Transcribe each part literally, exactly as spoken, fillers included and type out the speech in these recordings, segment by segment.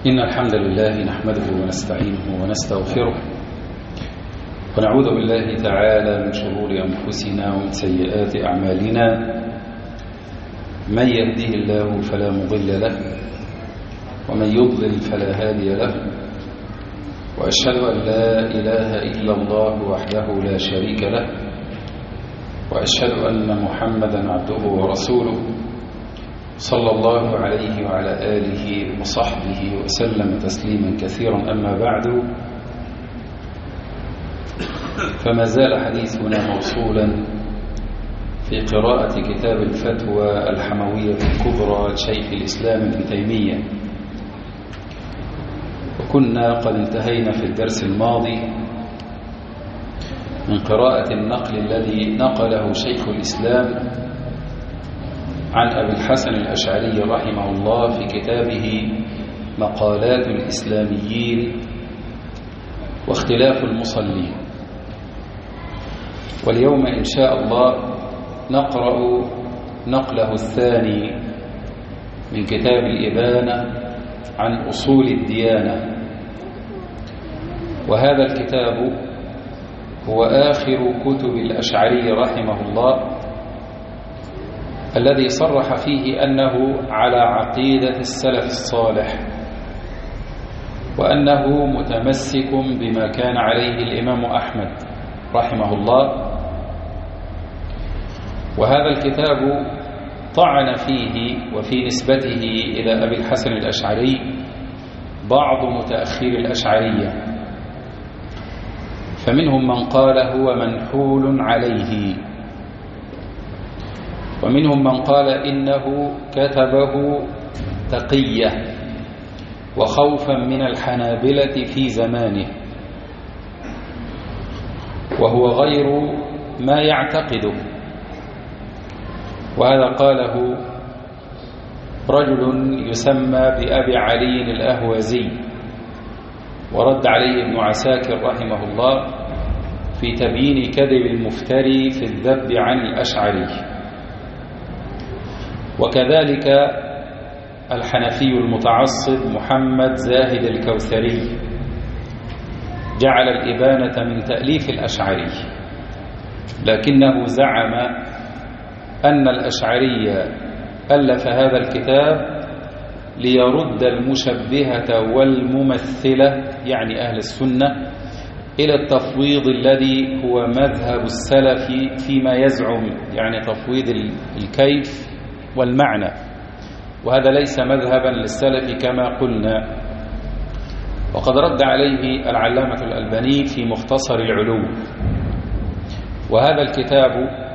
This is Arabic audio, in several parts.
إن الحمد لله نحمده ونستعينه ونستغفره ونعوذ بالله تعالى من شرور أنفسنا ومن سيئات أعمالنا. من يهده الله فلا مضل له ومن يضلل فلا هادي له، وأشهد أن لا إله إلا الله وحده لا شريك له، وأشهد أن محمدا عبده ورسوله صلى الله عليه وعلى آله وصحبه وسلم تسليما كثيرا. أما بعد، فما زال حديثنا موصولا في قراءة كتاب الفتوى الحموية الكبرى لشيخ الإسلام ابن تيمية، وكنا قد انتهينا في الدرس الماضي من قراءة النقل الذي نقله شيخ الإسلام عن أبي الحسن الأشعري رحمه الله في كتابه مقالات الإسلاميين واختلاف المصلين. واليوم إن شاء الله نقرأ نقله الثاني من كتاب الإبانة عن أصول الديانة، وهذا الكتاب هو آخر كتب الأشعري رحمه الله، الذي صرح فيه أنه على عقيدة السلف الصالح، وأنه متمسك بما كان عليه الإمام أحمد رحمه الله. وهذا الكتاب طعن فيه وفي نسبته إلى أبي الحسن الأشعري بعض متأخر الأشعرية، فمنهم من قال هو منحول عليه، ومنهم من قال إنه كتبه تقية وخوفا من الحنابلة في زمانه، وهو غير ما يعتقده. وهذا قاله رجل يسمى بأبي علي الأهوازي، ورد عليه ابن عساكر رحمه الله في تبيين كذب المفتري في الذب عن الأشعري. وكذلك الحنفي المتعصب محمد زاهد الكوثري جعل الإبانة من تأليف الأشعري، لكنه زعم أن الأشعري ألف هذا الكتاب ليرد المشبهة والممثلة، يعني أهل السنة، إلى التفويض الذي هو مذهب السلف فيما يزعم، يعني تفويض الكيف والمعنى، وهذا ليس مذهبا للسلف كما قلنا. وقد رد عليه العلامة الألباني في مختصر العلوم. وهذا الكتاب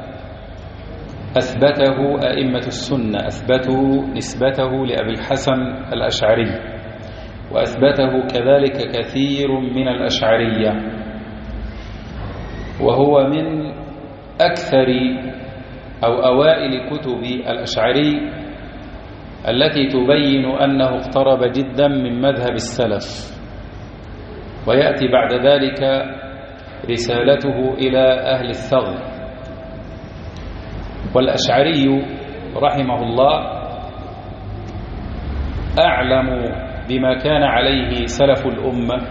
أثبته أئمة السنة، أثبته نسبته لأبي الحسن الأشعري، وأثبته كذلك كثير من الأشعرية، وهو من أكثر أو أوائل كتب الأشعري التي تبين أنه اقترب جدا من مذهب السلف. ويأتي بعد ذلك رسالته إلى أهل الثغر. والأشعري رحمه الله أعلم بما كان عليه سلف الأمة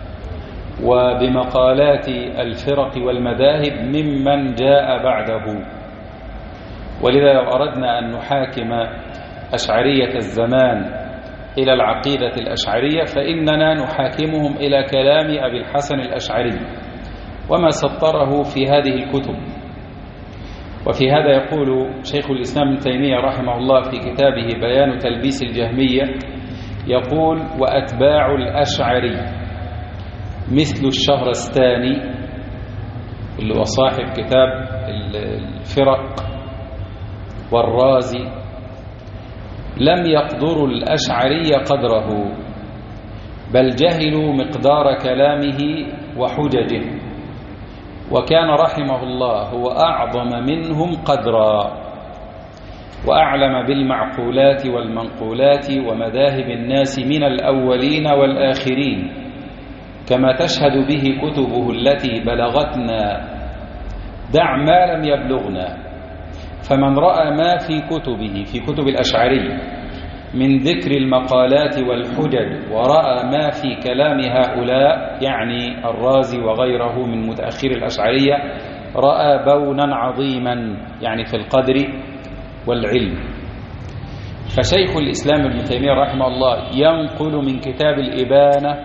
وبمقالات الفرق والمذاهب ممن جاء بعده. ولذا لو أردنا أن نحاكم أشعرية الزمان إلى العقيدة الأشعرية فإننا نحاكمهم إلى كلام أبي الحسن الأشعري وما سطره في هذه الكتب. وفي هذا يقول شيخ الإسلام ابن تيمية رحمه الله في كتابه بيان تلبيس الجهمية، يقول: وأتباع الأشعري مثل الشهرستاني اللي هو صاحب كتاب الفرق والرازي لم يقدروا الأشعري قدره، بل جهلوا مقدار كلامه وحججه، وكان رحمه الله هو أعظم منهم قدرا وأعلم بالمعقولات والمنقولات ومذاهب الناس من الأولين والآخرين، كما تشهد به كتبه التي بلغتنا، دع ما لم يبلغنا. فمن رأى ما في كتبه في كتب الأشعري من ذكر المقالات والحجج ورأى ما في كلام هؤلاء يعني الرازي وغيره من متأخر الأشعرية رأى بونا عظيما يعني في القدر والعلم. فشيخ الإسلام ابن تيمية رحمه الله ينقل من كتاب الإبانة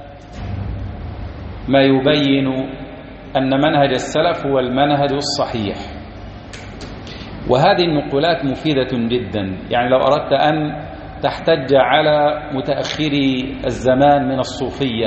ما يبين أن منهج السلف هو المنهج الصحيح، وهذه النقولات مفيدة جدا. يعني لو أردت أن تحتج على متأخري الزمان من الصوفية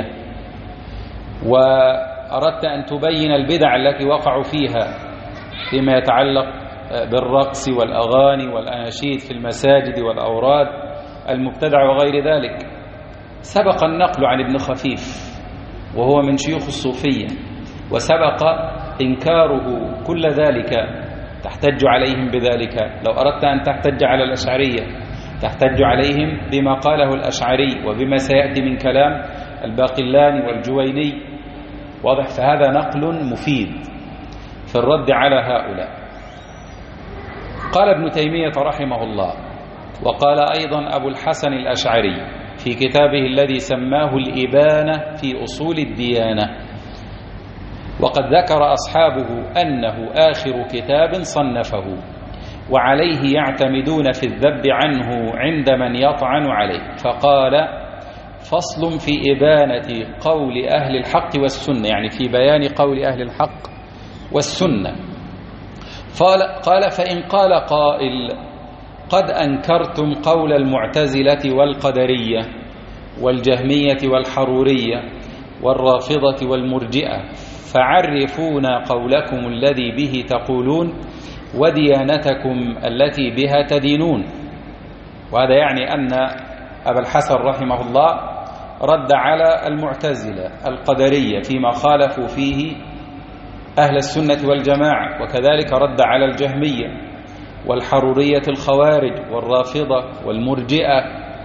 وأردت أن تبين البدع التي وقعوا فيها فيما يتعلق بالرقص والأغاني والأناشيد في المساجد والأوراد المبتدع وغير ذلك، سبق النقل عن ابن خفيف وهو من شيوخ الصوفية، وسبق إنكاره كل ذلك تحتج عليهم بذلك. لو أردت أن تحتج على الأشعرية تحتج عليهم بما قاله الأشعري وبما سيأتي من كلام الباقلاني والجويني، واضح؟ فهذا نقل مفيد في الرد على هؤلاء. قال ابن تيمية رحمه الله، وقال أيضا أبو الحسن الأشعري في كتابه الذي سماه الإبانة في أصول الديانة، وقد ذكر أصحابه أنه آخر كتاب صنفه وعليه يعتمدون في الذب عنه عند من يطعن عليه، فقال: فصل في إبانة قول أهل الحق والسنة، يعني في بيان قول أهل الحق والسنة. قال: فإن قال قائل: قد أنكرتم قول المعتزلة والقدرية والجهمية والحرورية والرافضة والمرجئة، فعرفونا قولكم الذي به تقولون وديانتكم التي بها تدينون. وهذا يعني أن أبا الحسن رحمه الله رد على المعتزلة القدرية فيما خالفوا فيه أهل السنة والجماعة، وكذلك رد على الجهمية والحرورية الخوارج والرافضة والمرجئة،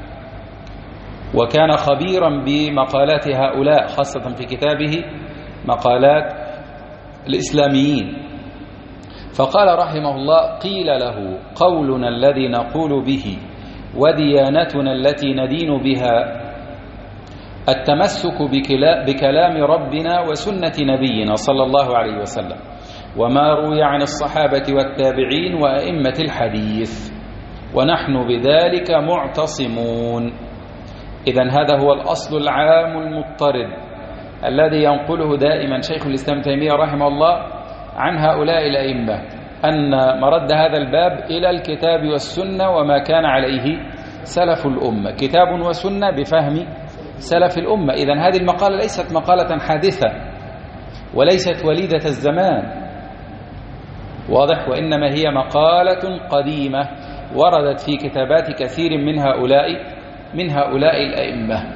وكان خبيرا بمقالات هؤلاء خاصة في كتابه مقالات الإسلاميين. فقال رحمه الله: قيل له: قولنا الذي نقول به وديانتنا التي ندين بها التمسك بكلام ربنا وسنة نبينا صلى الله عليه وسلم وما روي عن الصحابة والتابعين وأئمة الحديث، ونحن بذلك معتصمون. إذن هذا هو الأصل العام المضطرد الذي ينقله دائما شيخ الإسلام تيمية رحمه الله عن هؤلاء الأئمة، أن مرد هذا الباب إلى الكتاب والسنة وما كان عليه سلف الأمة، كتاب وسنة بفهم سلف الأمة. إذن هذه المقالة ليست مقالة حادثة وليست وليدة الزمان، واضح؟ وإنما هي مقالة قديمة وردت في كتابات كثير من هؤلاء من هؤلاء الأئمة.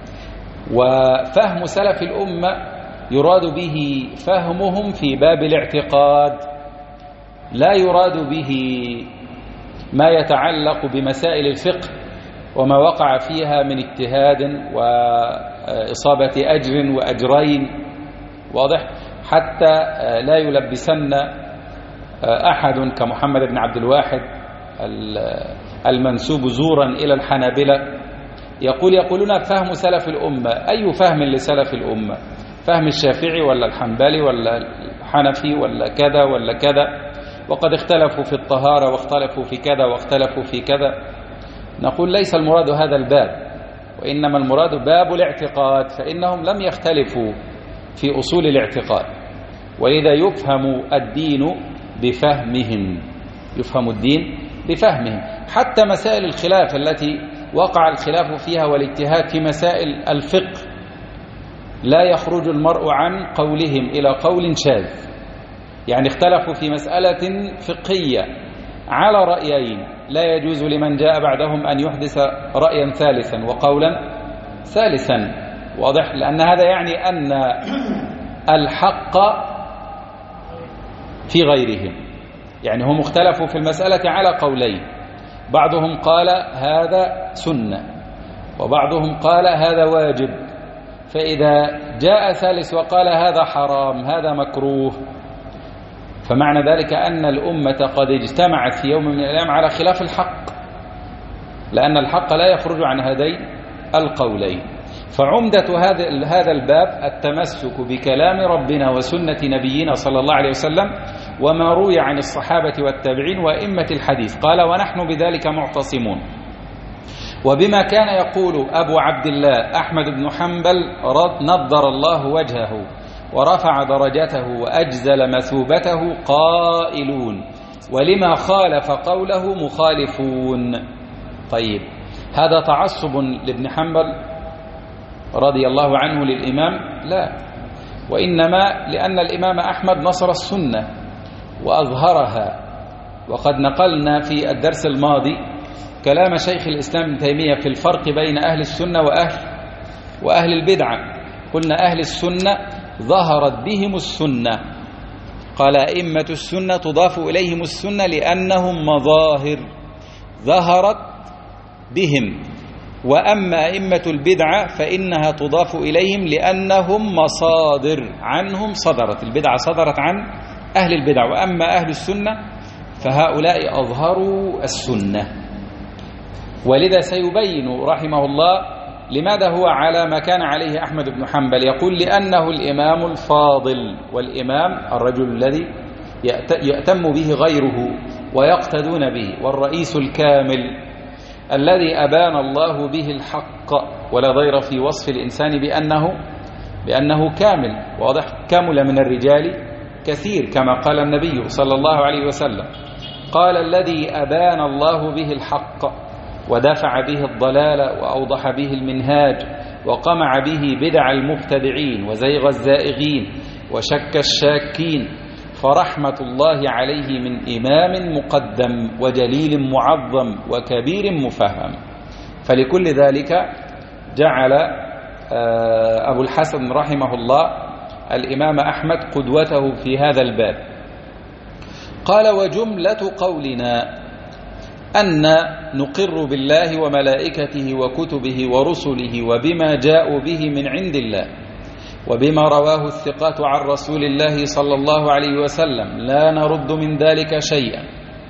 وفهم سلف الأمة يراد به فهمهم في باب الاعتقاد، لا يراد به ما يتعلق بمسائل الفقه وما وقع فيها من اجتهاد وإصابة أجر وأجرين، واضح؟ حتى لا يلبسن أحد كمحمد بن عبد الواحد المنسوب زورا إلى الحنابلة يقول يقولون فهم سلف الأمة. أي فهم لسلف الأمة؟ فهم الشافعي ولا الحنبلي ولا الحنفي ولا كذا ولا كذا؟ وقد اختلفوا في الطهارة واختلفوا في كذا واختلفوا في كذا. نقول ليس المراد هذا الباب، وإنما المراد باب الاعتقاد، فإنهم لم يختلفوا في أصول الاعتقاد، ولذا يفهم الدين بفهمهم، يفهم الدين بفهمهم. حتى مسائل الخلاف التي وقع الخلاف فيها والاجتهاد في مسائل الفقه لا يخرج المرء عن قولهم إلى قول شاذ، يعني اختلفوا في مسألة فقهية على رأيين، لا يجوز لمن جاء بعدهم أن يحدث رأيا ثالثا وقولا ثالثا، واضح؟ لأن هذا يعني أن الحق في غيرهم، يعني هم اختلفوا في المسألة على قولين، بعضهم قال هذا سنة وبعضهم قال هذا واجب، فإذا جاء ثالث وقال هذا حرام هذا مكروه، فمعنى ذلك أن الأمة قد اجتمعت في يوم من الأيام على خلاف الحق، لأن الحق لا يخرج عن هذين القولين. فعمدة هذا هذا الباب التمسك بكلام ربنا وسنة نبينا صلى الله عليه وسلم وما روي عن الصحابة والتابعين وأئمة الحديث. قال ونحن بذلك معتصمون. وبما كان يقول أبو عبد الله أحمد بن حنبل نضر الله وجهه ورفع درجته وأجزل مثوبته قائلون ولما خالف قوله مخالفون. طيب، هذا تعصب لابن حنبل رضي الله عنه للإمام؟ لا، وإنما لأن الإمام أحمد نصر السنة وأظهرها. وقد نقلنا في الدرس الماضي كلام شيخ الإسلام ابن تيمية في الفرق بين أهل السنة وأهل وأهل البدعة. قلنا أهل السنة ظهرت بهم السنة، قال أئمة السنة تضاف إليهم السنة لأنهم مظاهر ظهرت بهم، وأما أئمة البدعة فإنها تضاف إليهم لأنهم مصادر عنهم صدرت البدعة، صدرت عن أهل البدع. وأما أهل السنة فهؤلاء أظهروا السنة. ولذا سيبين رحمه الله لماذا هو على ما كان عليه أحمد بن حنبل. يقول لأنه الإمام الفاضل، والإمام الرجل الذي يأتم به غيره ويقتدون به، والرئيس الكامل الذي أبان الله به الحق، ولا ضير في وصف الإنسان بأنه بأنه كامل. واضح؟ كامل من الرجال كثير كما قال النبي صلى الله عليه وسلم، قال الذي أبان الله به الحق ودفع به الضلال وأوضح به المنهاج وقمع به بدع المبتدعين وزيغ الزائغين وشك الشاكين، فرحمة الله عليه من إمام مقدم وجليل معظم وكبير مفهم. فلكل ذلك جعل أبو الحسن رحمه الله الإمام أحمد قدوته في هذا الباب. قال وجملة قولنا أن نقر بالله وملائكته وكتبه ورسله وبما جاءوا به من عند الله وبما رواه الثقات عن رسول الله صلى الله عليه وسلم، لا نرد من ذلك شيئا،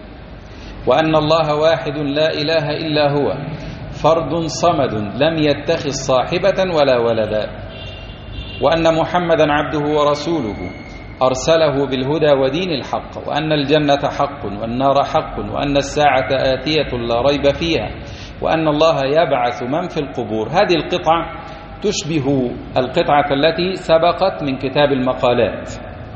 وأن الله واحد لا إله إلا هو فرد صمد لم يتخذ صاحبة ولا ولدا، وأن محمدا عبده ورسوله أرسله بالهدى ودين الحق، وأن الجنة حق والنار حق، وأن الساعة آتية لا ريب فيها، وأن الله يبعث من في القبور. هذه القطعة تشبه القطعة التي سبقت من كتاب المقالات،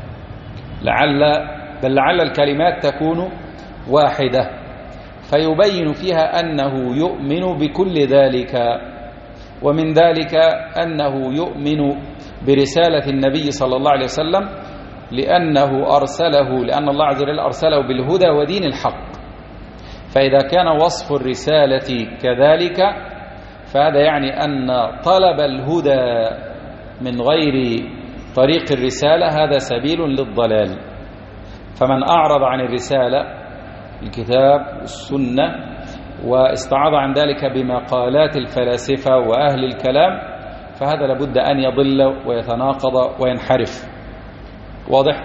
لعل بل لعل الكلمات تكون واحدة، فيبين فيها أنه يؤمن بكل ذلك. ومن ذلك أنه يؤمن برسالة النبي صلى الله عليه وسلم لأنه أرسله لأن الله عز وجل أرسله بالهدى ودين الحق. فإذا كان وصف الرسالة كذلك فهذا يعني أن طلب الهدى من غير طريق الرسالة هذا سبيل للضلال. فمن أعرض عن الرسالة الكتاب والسنة واستعاض عن ذلك بمقالات الفلاسفة وأهل الكلام فهذا لابد أن يضل ويتناقض وينحرف. واضح؟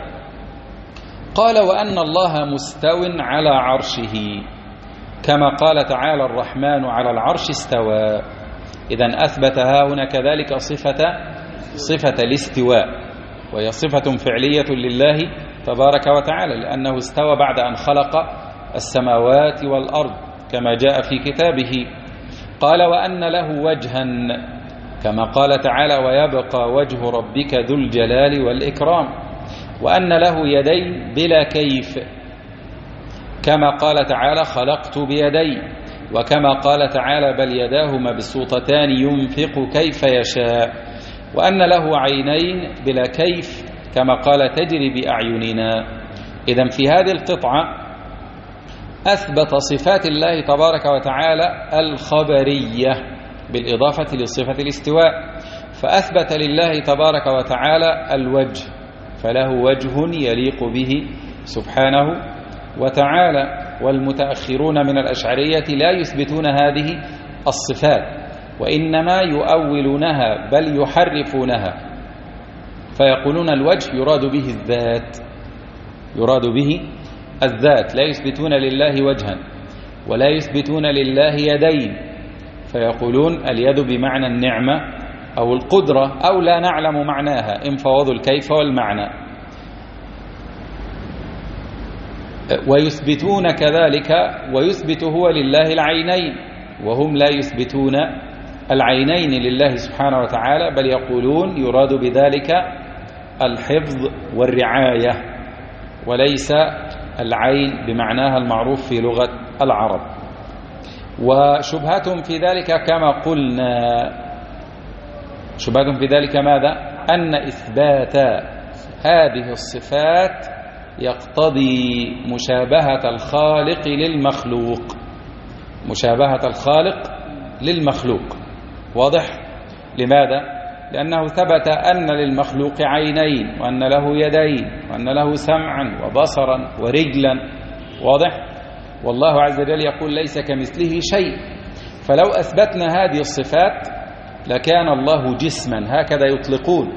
قال وأن الله مستو على عرشه كما قال تعالى الرحمن على العرش استوى. إذن أثبت ها هنا كذلك صفة صفة الاستواء، وهي صفة فعلية لله تبارك وتعالى، لأنه استوى بعد أن خلق السماوات والأرض كما جاء في كتابه. قال وأن له وجها كما قال تعالى ويبقى وجه ربك ذو الجلال والإكرام، وأن له يدين بلا كيف كما قال تعالى خلقت بيدي، وكما قال تعالى بل يداه مبسوطتان ينفق كيف يشاء، وأن له عينين بلا كيف كما قال تجري بأعيننا. إذن في هذه القطعة أثبت صفات الله تبارك وتعالى الخبرية بالإضافة لصفة الاستواء، فأثبت لله تبارك وتعالى الوجه، فله وجه يليق به سبحانه وتعالى. والمتأخرون من الأشعرية لا يثبتون هذه الصفات وإنما يؤولونها بل يحرفونها، فيقولون الوجه يراد به الذات، يراد به الذات، لا يثبتون لله وجها. ولا يثبتون لله يدين فيقولون اليد بمعنى النعمة أو القدرة أو لا نعلم معناها، إن فوضوا الكيف والمعنى. ويثبتون كذلك، ويثبت هو لله العينين وهم لا يثبتون العينين لله سبحانه وتعالى، بل يقولون يراد بذلك الحفظ والرعاية وليس العين بمعناها المعروف في لغة العرب. وشبهتهم في ذلك كما قلنا، شبهتهم في ذلك ماذا؟ أن إثبات هذه الصفات يقتضي مشابهة الخالق للمخلوق، مشابهة الخالق للمخلوق. واضح؟ لماذا؟ لأنه ثبت أن للمخلوق عينين وأن له يدين وأن له سمعا وبصرا ورجلا. واضح؟ والله عز وجل يقول ليس كمثله شيء. فلو أثبتنا هذه الصفات لكان الله جسما، هكذا يطلقون،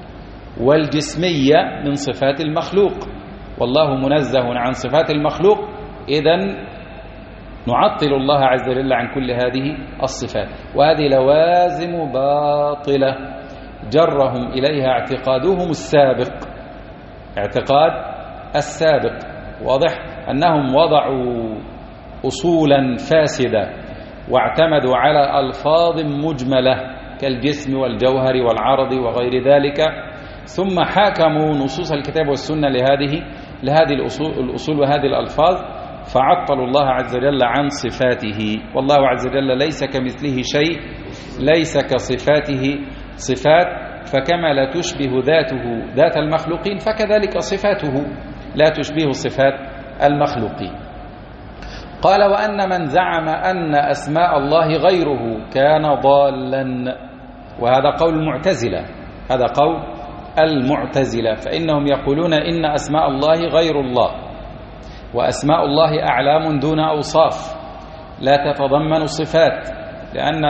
والجسمية من صفات المخلوق والله منزه عن صفات المخلوق، إذن نعطل الله عز وجل عن كل هذه الصفات. وهذه لوازم باطلة جرهم إليها اعتقادهم السابق، اعتقاد السابق. واضح؟ أنهم وضعوا أصولا فاسدة واعتمدوا على ألفاظ مجملة كالجسم والجوهر والعرض وغير ذلك، ثم حاكموا نصوص الكتاب والسنة لهذه لهذه الأصول, الأصول وهذه الألفاظ، فعطلوا الله عز وجل عن صفاته. والله عز وجل ليس كمثله شيء، ليس كصفاته صفات، فكما لا تشبه ذاته ذات المخلوقين فكذلك صفاته لا تشبه صفات المخلوقين. قال وأن من زعم أن أسماء الله غيره كان ضالا، وهذا قول المعتزلة، هذا قول المعتزلة، فإنهم يقولون إن أسماء الله غير الله، وأسماء الله أعلام دون أوصاف لا تتضمن صفات، لأن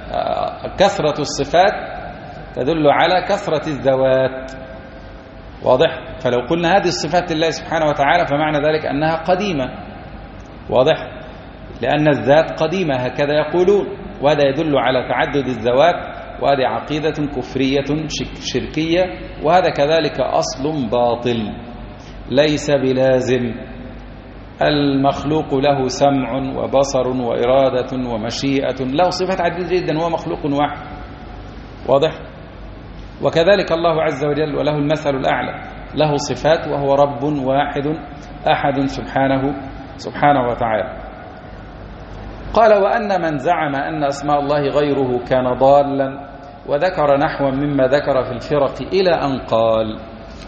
كثرة الصفات تدل على كثرة الذوات. واضح؟ فلو قلنا هذه الصفات لله سبحانه وتعالى فمعنى ذلك أنها قديمة. واضح؟ لأن الذات قديمة هكذا يقولون، وهذا يدل على تعدد الذوات، وهذه عقيدة كفرية شركية، وهذا كذلك أصل باطل ليس بلازم. المخلوق له سمع وبصر وإرادة ومشيئة، له صفات عديدة جدا، هو مخلوق واحد. واضح؟ وكذلك الله عز وجل وله المثل الأعلى، له صفات وهو رب واحد أحد سبحانه سبحانه وتعالى. قال وأن من زعم أن أسماء الله غيره كان ضالا، وذكر نحوا مما ذكر في الفرق إلى أن قال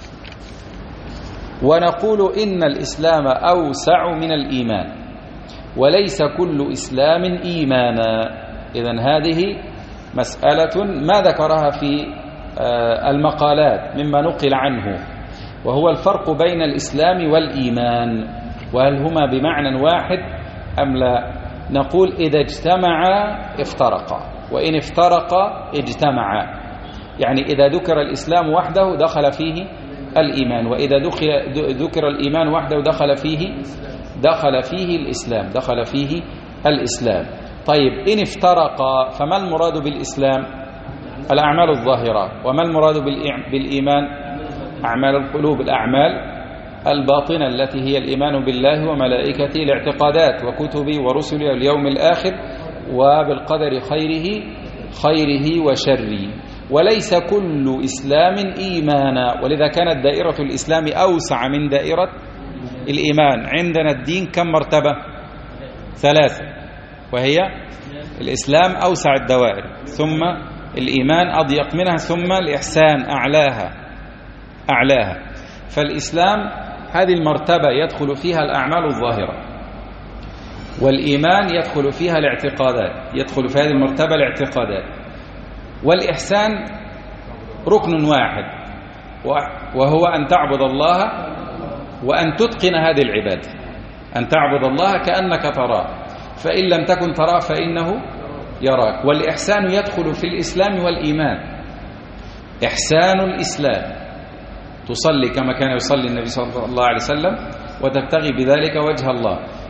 ونقول إن الإسلام أوسع من الإيمان وليس كل إسلام إيمانا. إذن هذه مسألة ما ذكرها في المقالات مما نقل عنه، وهو الفرق بين الإسلام والإيمان، وهل هما بمعنى واحد أم لا؟ نقول إذا اجتمعا افترقا، وإن افترقا اجتمعا. يعني إذا ذكر الإسلام وحده دخل فيه الإيمان، وإذا ذكر الإيمان وحده دخل فيه دخل فيه الإسلام دخل فيه الإسلام. طيب إن افترقا فما المراد بالإسلام؟ الأعمال الظاهرة. وما المراد بالإيمان؟ أعمال القلوب، الأعمال الباطنة التي هي الإيمان بالله وملائكته، الاعتقادات وكتبه ورسله واليوم الآخر وبالقدر خيره خيره وشره. وليس كل إسلام إيمانا، ولذا كانت دائرة الإسلام أوسع من دائرة الإيمان. عندنا الدين كم مرتبة؟ ثلاثة، وهي الإسلام أوسع الدوائر، ثم الإيمان أضيق منها، ثم الإحسان أعلاها أعلاها فالإسلام هذه المرتبة يدخل فيها الأعمال الظاهرة، والإيمان يدخل فيها الاعتقادات، يدخل في هذه المرتبة الاعتقادات. والإحسان ركن واحد، وهو أن تعبد الله وأن تتقن هذه العبادة، أن تعبد الله كأنك تراه، فإن لم تكن تراه فإنه يراك. والإحسان يدخل في الإسلام والإيمان. إحسان الإسلام تصلي كما كان يصلي النبي صلى الله عليه وسلم وتبتغي بذلك وجه الله،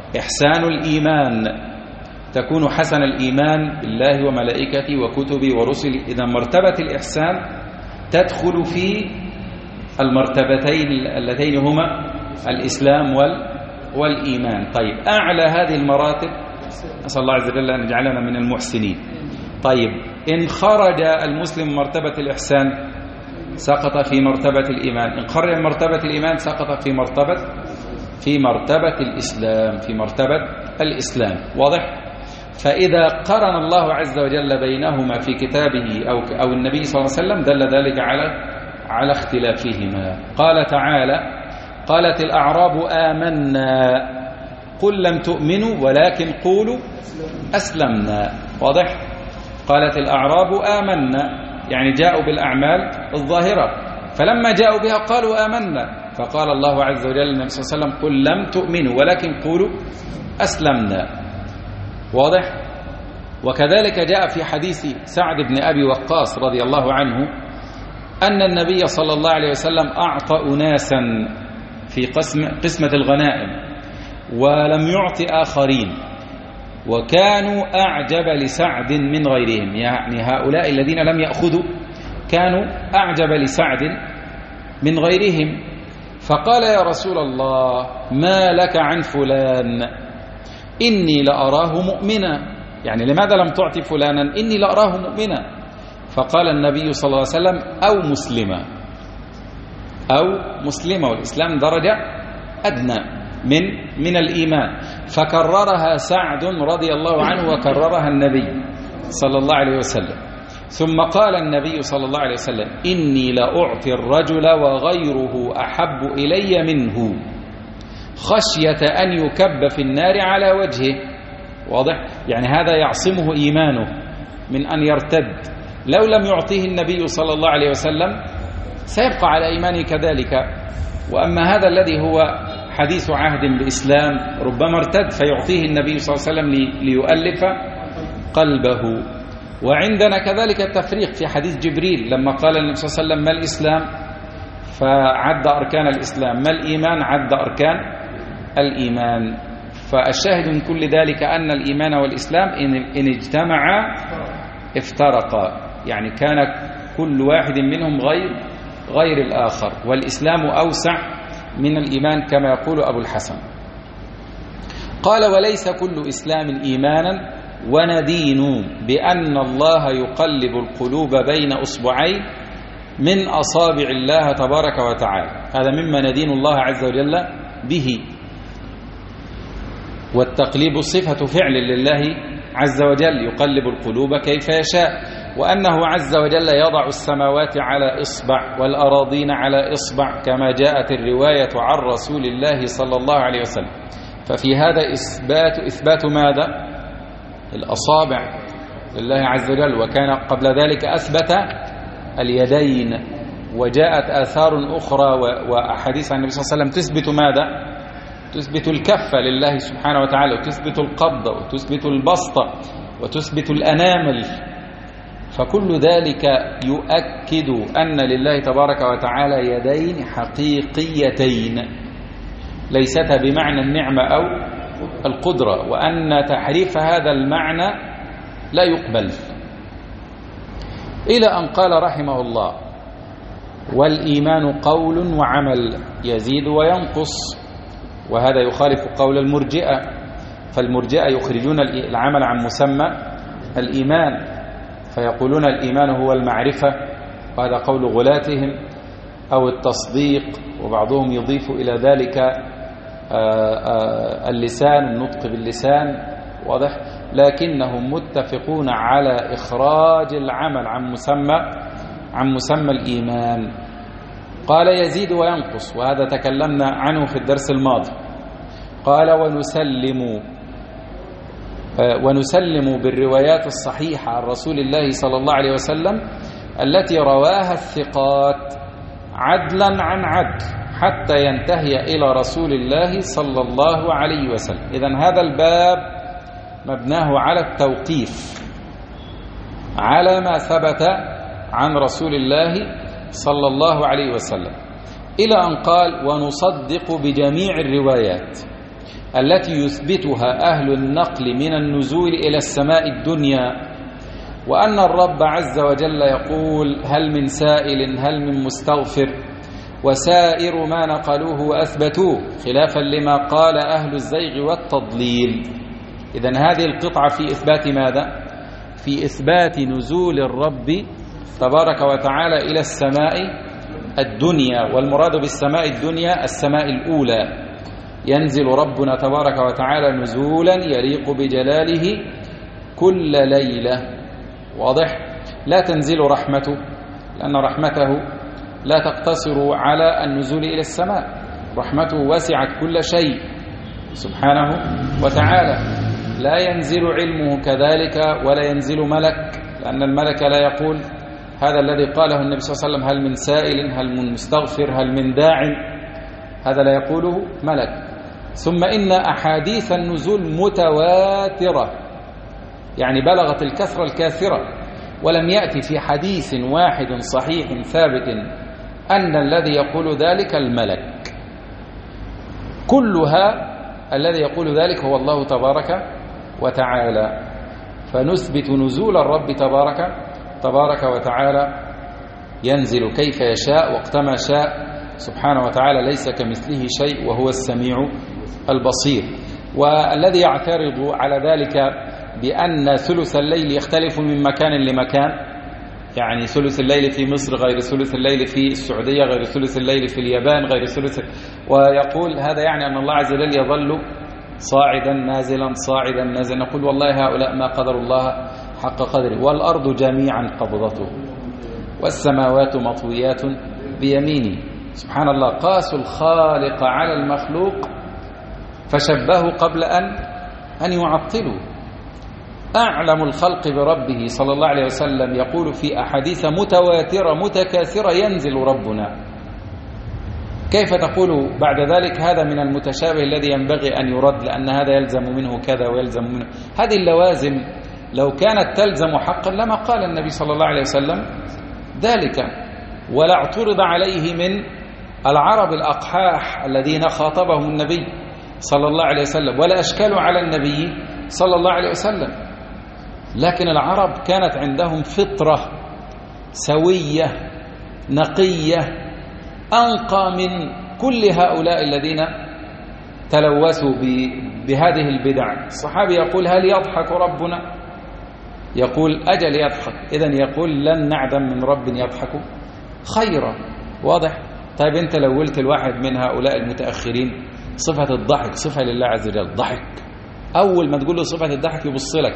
إحسان الإيمان، تكون حسن الإيمان بالله وملائكته وكتبه ورسله. إذا مرتبة الإحسان تدخل في المرتبتين اللتين هما الإسلام والإيمان. طيب، أعلى هذه المراتب نسأل الله عز وجل أن يجعلنا من المحسنين. طيب، إن خرج المسلم مرتبة الإحسان سقط في مرتبة الإيمان، إن خرج من مرتبة الإيمان سقط في مرتبة في مرتبة الإسلام في مرتبة الإسلام. واضح؟ فإذا قرن الله عز وجل بينهما في كتابه أو أو النبي صلى الله عليه وسلم دل ذلك على على اختلافهما. قال تعالى: قالت الأعراب آمنا قل لم تؤمنوا ولكن قولوا أسلمنا. واضح؟ قالت الأعراب آمنا، يعني جاءوا بالأعمال الظاهرة، فلما جاءوا بها قالوا آمنا، فقال الله عز وجل للنبي صلى الله عليه وسلم: قل لم تؤمنوا ولكن قولوا أسلمنا. واضح؟ وكذلك جاء في حديث سعد بن أبي وقاص رضي الله عنه أن النبي صلى الله عليه وسلم أعطى أناسا في قسم قسمة الغنائم ولم يعط آخرين، وكانوا أعجب لسعد من غيرهم، يعني هؤلاء الذين لم يأخذوا كانوا أعجب لسعد من غيرهم. فقال: يا رسول الله، ما لك عن فلان؟ إني لأراه مؤمنا، يعني لماذا لم تعطي فلانا؟ إني لأراه مؤمنا. فقال النبي صلى الله عليه وسلم: أو مسلما أو مسلمة، والإسلام درجة أدنى من من الإيمان. فكررها سعد رضي الله عنه وكررها النبي صلى الله عليه وسلم. ثم قال النبي صلى الله عليه وسلم: إني لأعطي الرجل وغيره أحب إلي منه خشية أن يكب في النار على وجهه. واضح؟ يعني هذا يعصمه إيمانه من أن يرتد. لو لم يعطيه النبي صلى الله عليه وسلم سيبقى على إيمانه كذلك. وأما هذا الذي هو حديث عهد بإسلام ربما ارتد فيعطيه النبي صلى الله عليه وسلم ليؤلف قلبه. وعندنا كذلك التفريق في حديث جبريل لما قال النبي صلى الله عليه وسلم: ما الإسلام؟ فعد أركان الإسلام. ما الإيمان؟ عد أركان الإيمان. فالشاهد من كل ذلك أن الإيمان والإسلام إن اجتمعا افترقا، يعني كان كل واحد منهم غير غير الآخر، والإسلام أوسع من الإيمان كما يقول أبو الحسن. قال: وليس كل إسلام إيمانا وندين بأن الله يقلب القلوب بين أصبعين من أصابع الله تبارك وتعالى. هذا مما ندين الله عز وجل به. والتقليب صفة فعل لله عز وجل، يقلب القلوب كيف يشاء، وأنه عز وجل يضع السماوات على إصبع والأراضين على إصبع كما جاءت الرواية عن رسول الله صلى الله عليه وسلم. ففي هذا إثبات إثبات ماذا؟ الأصابع لله عز وجل. وكان قبل ذلك أثبت اليدين، وجاءت آثار أخرى وأحاديث عن النبي صلى الله عليه وسلم تثبت ماذا؟ تثبت الكف لله سبحانه وتعالى، وتثبت القبض، وتثبت البسط، وتثبت الأنامل. فكل ذلك يؤكد أن لله تبارك وتعالى يدين حقيقيتين ليستا بمعنى النعمة أو القدرة، وأن تحريف هذا المعنى لا يقبل. إلى أن قال رحمه الله: والإيمان قول وعمل يزيد وينقص. وهذا يخالف قول المرجئة، فالمرجئة يخرجون العمل عن مسمى الإيمان، فيقولون الإيمان هو المعرفة، وهذا قول غلاتهم، أو التصديق، وبعضهم يضيف إلى ذلك اللسان، النطق باللسان. واضح؟ لكنهم متفقون على إخراج العمل عن مسمى عن مسمى الإيمان. قال: يزيد وينقص، وهذا تكلمنا عنه في الدرس الماضي. قال: ونسلم ونسلم بالروايات الصحيحة عن رسول الله صلى الله عليه وسلم التي رواها الثقات عدلا عن عدل حتى ينتهي إلى رسول الله صلى الله عليه وسلم. إذن هذا الباب مبناه على التوقيف على ما ثبت عن رسول الله صلى الله عليه وسلم، إلى أن قال: ونصدق بجميع الروايات. التي يثبتها أهل النقل من النزول إلى السماء الدنيا، وأن الرب عز وجل يقول هل من سائل هل من مستغفر، وسائر ما نقلوه وأثبتوه خلافا لما قال أهل الزيغ والتضليل. إذن هذه القطعة في إثبات ماذا؟ في إثبات نزول الرب تبارك وتعالى إلى السماء الدنيا، والمراد بالسماء الدنيا السماء الأولى. ينزل ربنا تبارك وتعالى نزولا يليق بجلاله كل ليلة، واضح؟ لا تنزل رحمته، لأن رحمته لا تقتصر على النزول إلى السماء، رحمته وسعت كل شيء سبحانه وتعالى. لا ينزل علمه كذلك، ولا ينزل ملك، لأن الملك لا يقول هذا الذي قاله النبي صلى الله عليه وسلم هل من سائل هل من مستغفر هل من داع، هذا لا يقوله ملك. ثم إن أحاديث النزول متواترة، يعني بلغت الكثرة الكاثرة، ولم يأتي في حديث واحد صحيح ثابت أن الذي يقول ذلك الملك، كلها الذي يقول ذلك هو الله تبارك وتعالى. فنثبت نزول الرب تبارك تبارك وتعالى، ينزل كيف يشاء وقتما شاء سبحانه وتعالى، ليس كمثله شيء وهو السميع البصير. والذي يعترض على ذلك بأن ثلث الليل يختلف من مكان لمكان، يعني ثلث الليل في مصر غير ثلث الليل في السعودية غير ثلث الليل في اليابان غير ثلث، ويقول هذا يعني أن الله عز وجل يظل صاعدا نازلا صاعدا نازلا. نقول والله هؤلاء ما قدر الله حق قدره، والأرض جميعا قبضته والسماوات مطويات بيمينه. سبحان الله، قاسوا الخالق على المخلوق فشبهوا قبل أن أن يعطلوا. أعلم الخلق بربه صلى الله عليه وسلم يقول في أحاديث متواترة متكاثرة ينزل ربنا، كيف تقول بعد ذلك هذا من المتشابه الذي ينبغي أن يرد لأن هذا يلزم منه كذا ويلزم منه؟ هذه اللوازم لو كانت تلزم حقا لما قال النبي صلى الله عليه وسلم ذلك، ولا اعترض عليه من العرب الأقحاح الذين خاطبهم النبي صلى الله عليه وسلم، ولا أشكلوا على النبي صلى الله عليه وسلم. لكن العرب كانت عندهم فطرة سوية نقية أنقى من كل هؤلاء الذين تلوثوا بهذه البدع. الصحابي يقول هل يضحك ربنا؟ يقول أجل يضحك. إذن يقول لن نعدم من رب يضحك خيرا. واضح؟ طيب أنت لو قلت الواحد من هؤلاء المتأخرين صفة الضحك صفة لله عز وجل، ضحك، أول ما تقول له صفة الضحك يبص لك،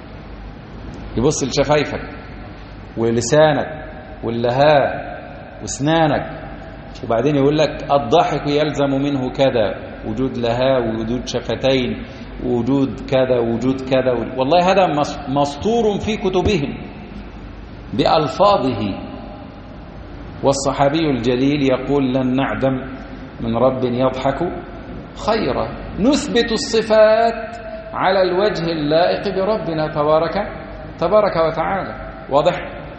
يبص لشفايفك ولسانك واللهاء واسنانك، وبعدين يقول لك الضحك يلزم منه كذا، وجود لهاء ووجود شفتين ووجود كذا ووجود كذا. والله هذا مسطور في كتبهم بألفاظه. والصحابي الجليل يقول لن نعدم من رب يضحك خيرا. نثبت الصفات على الوجه اللائق بربنا تبارك تبارك وتعالى. واضح؟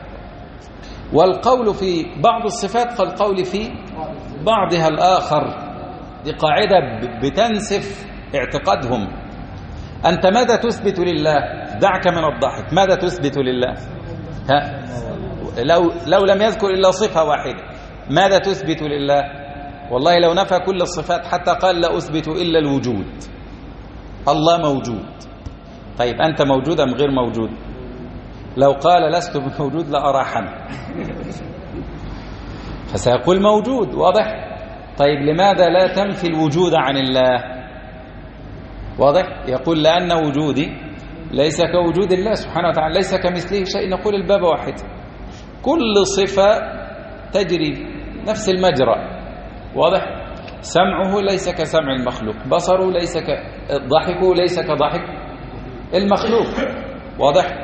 والقول في بعض الصفات كالقول في بعضها الآخر. دي قاعدة بتنسف اعتقادهم. أنت ماذا تثبت لله؟ دعك من الضحك، ماذا تثبت لله؟ ها؟ لو, لو لم يذكر إلا صفة واحدة ماذا تثبت لله؟ والله لو نفى كل الصفات حتى قال لا أثبت إلا الوجود، الله موجود. طيب أنت موجود أم غير موجود؟ لو قال لست موجود لأراحنا، فسيقول موجود. واضح؟ طيب لماذا لا تنفي الوجود عن الله؟ واضح؟ يقول لأن وجودي ليس كوجود الله سبحانه وتعالى، ليس كمثله شيء. نقول الباب واحد، كل صفة تجري نفس المجرى. واضح؟ سمعه ليس كسمع المخلوق، بصره ليس كضحكه ليس كضحك المخلوق. واضح؟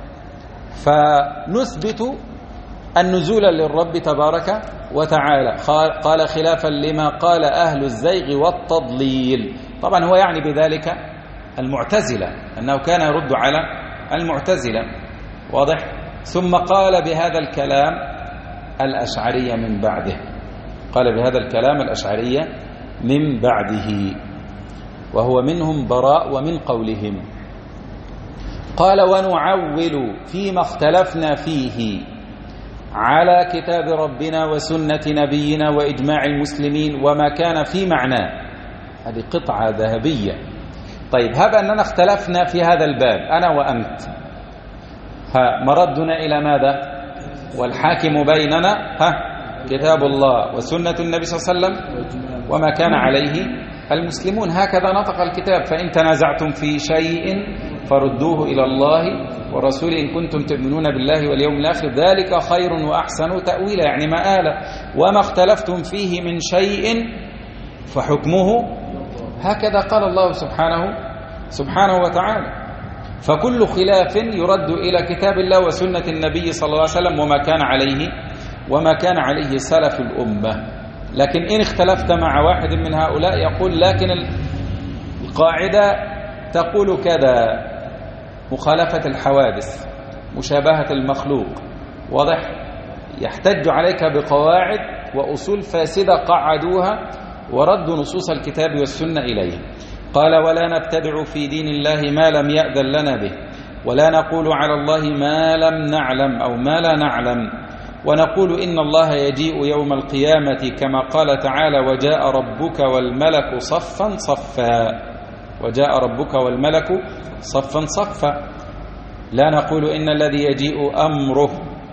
فنثبت النزول للرب تبارك وتعالى. قال خلافا لما قال أهل الزيغ والتضليل. طبعا هو يعني بذلك المعتزلة، أنه كان يرد على المعتزلة. واضح؟ ثم قال بهذا الكلام الأشعرية من بعده، قال بهذا الكلام الأشعرية من بعده. وهو منهم براء ومن قولهم. قال ونعول فيما اختلفنا فيه على كتاب ربنا وسنة نبينا وإجماع المسلمين وما كان في معناه. هذه قطعة ذهبية. طيب هب أننا اختلفنا في هذا الباب أنا وأنت، ها مردنا إلى ماذا؟ والحاكم بيننا ها كتاب الله وسنة النبي صلى الله عليه وسلم وما كان عليه المسلمون. هكذا نطق الكتاب. فإن تنازعتم في شيء فردوه إلى الله ورسوله إن كنتم تؤمنون بالله واليوم الآخر ذلك خير وأحسن تأويلا، يعني مآلا. وما اختلفتم فيه من شيء فحكمه هكذا قال الله سبحانه سبحانه وتعالى. فكل خلاف يرد إلى كتاب الله وسنة النبي صلى الله عليه وسلم وما كان عليه وما كان عليه سلف الأمة. لكن إن اختلفت مع واحد من هؤلاء يقول لكن القاعدة تقول كذا، مخالفة الحوادث، مشابهة المخلوق، واضح؟ يحتج عليك بقواعد وأصول فاسدة قعدوها وردوا نصوص الكتاب والسنة إليه. قال ولا نبتدع في دين الله ما لم يأذن لنا به ولا نقول على الله ما لم نعلم أو ما لا نعلم، ونقول إن الله يجيء يوم القيامة كما قال تعالى وجاء ربك والملك صفا صفا، وجاء ربك والملك صفا صفا. لا نقول إن الذي يجيء أمره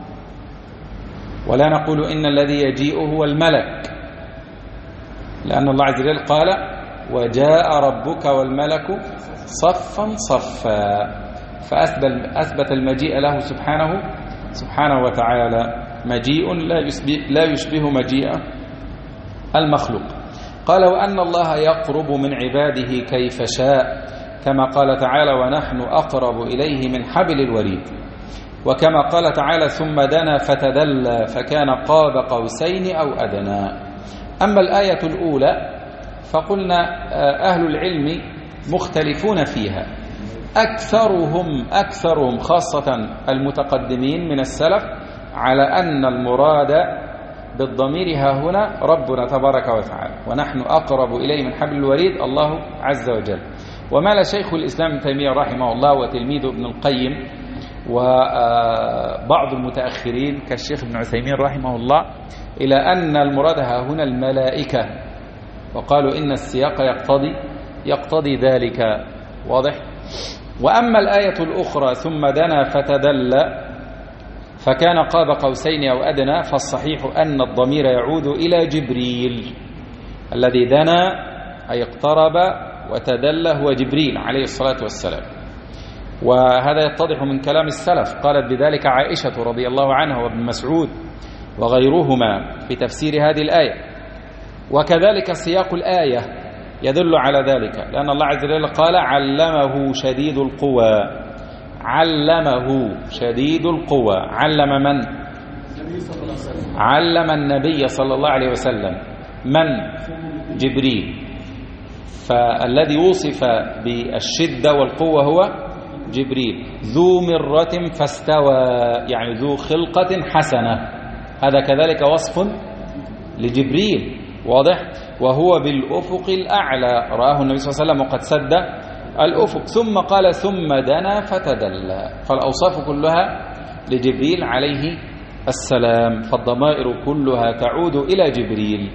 ولا نقول إن الذي يجيء هو الملك، لأن الله عز وجل قال وجاء ربك والملك صفا صفا، فأثبت المجيء له سبحانه سبحانه وتعالى مجيء لا يشبه, لا يشبه مجيء المخلوق. قال وأن الله يقرب من عباده كيف شاء كما قال تعالى ونحن أقرب إليه من حبل الوريد، وكما قال تعالى ثم دنا فتدلى فكان قاب قوسين أو أدنى. أما الآية الأولى فقلنا أهل العلم مختلفون فيها، أكثرهم أكثرهم خاصة المتقدمين من السلف على أن المراد بالضمير ها هنا ربنا تبارك وتعالى، ونحن أقرب إليه من حبل الوريد الله عز وجل. ومال شيخ الإسلام ابن تيمية رحمه الله وتلميذه ابن القيم وبعض المتأخرين كالشيخ ابن عثيمين رحمه الله إلى أن المراد ها هنا الملائكة، وقالوا إن السياق يقتضي يقتضي ذلك، واضح؟ وأما الآية الأخرى ثم دنا فتدلى فكان قاب قوسين أو أدنى، فالصحيح أن الضمير يعود إلى جبريل الذي دنا أي اقترب وتدلى هو جبريل عليه الصلاة والسلام. وهذا يتضح من كلام السلف، قالت بذلك عائشة رضي الله عنها وابن مسعود وغيرهما في تفسير هذه الآية. وكذلك سياق الآية يدل على ذلك، لأن الله عز وجل قال علمه شديد القوى، علمه شديد القوى، علم من؟ علم النبي صلى الله عليه وسلم. من؟ جبريل. فالذي وصف بالشدة والقوة هو جبريل. ذو مرة فاستوى، يعني ذو خلقة حسنة، هذا كذلك وصف لجبريل، واضح؟ وهو بالأفق الأعلى، رآه النبي صلى الله عليه وسلم وقد سد الأفق. ثم قال ثم دنا فتدلى، فالأوصاف كلها لجبريل عليه السلام، فالضمائر كلها تعود إلى جبريل.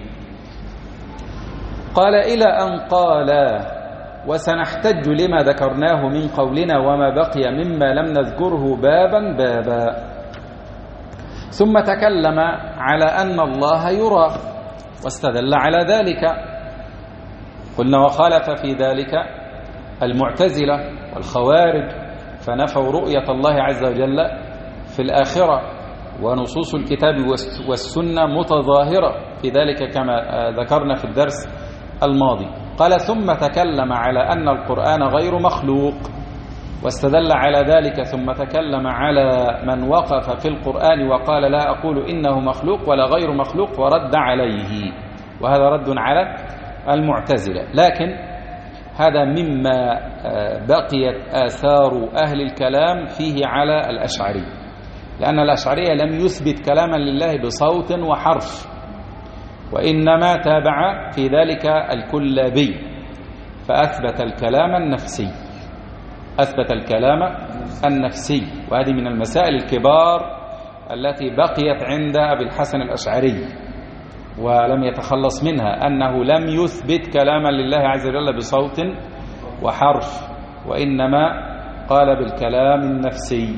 قال إلى أن قال وسنحتج لما ذكرناه من قولنا وما بقي مما لم نذكره بابا بابا. ثم تكلم على أن الله يرى واستدل على ذلك. قلنا وخالف في ذلك المعتزلة والخوارج فنفوا رؤية الله عز وجل في الآخرة، ونصوص الكتاب والسنة متظاهرة في ذلك كما ذكرنا في الدرس الماضي. قال ثم تكلم على أن القرآن غير مخلوق واستدل على ذلك، ثم تكلم على من وقف في القرآن وقال لا أقول إنه مخلوق ولا غير مخلوق ورد عليه، وهذا رد على المعتزلة. لكن هذا مما بقيت آثار أهل الكلام فيه على الأشعري، لأن الأشعرية لم يثبت كلاما لله بصوت وحرف، وإنما تابع في ذلك الكلابي. فأثبت الكلام النفسي، أثبت الكلام النفسي. وهذه من المسائل الكبار التي بقيت عند أبي الحسن الأشعري ولم يتخلص منها، أنه لم يثبت كلاما لله عز وجل بصوت وحرف، وإنما قال بالكلام النفسي.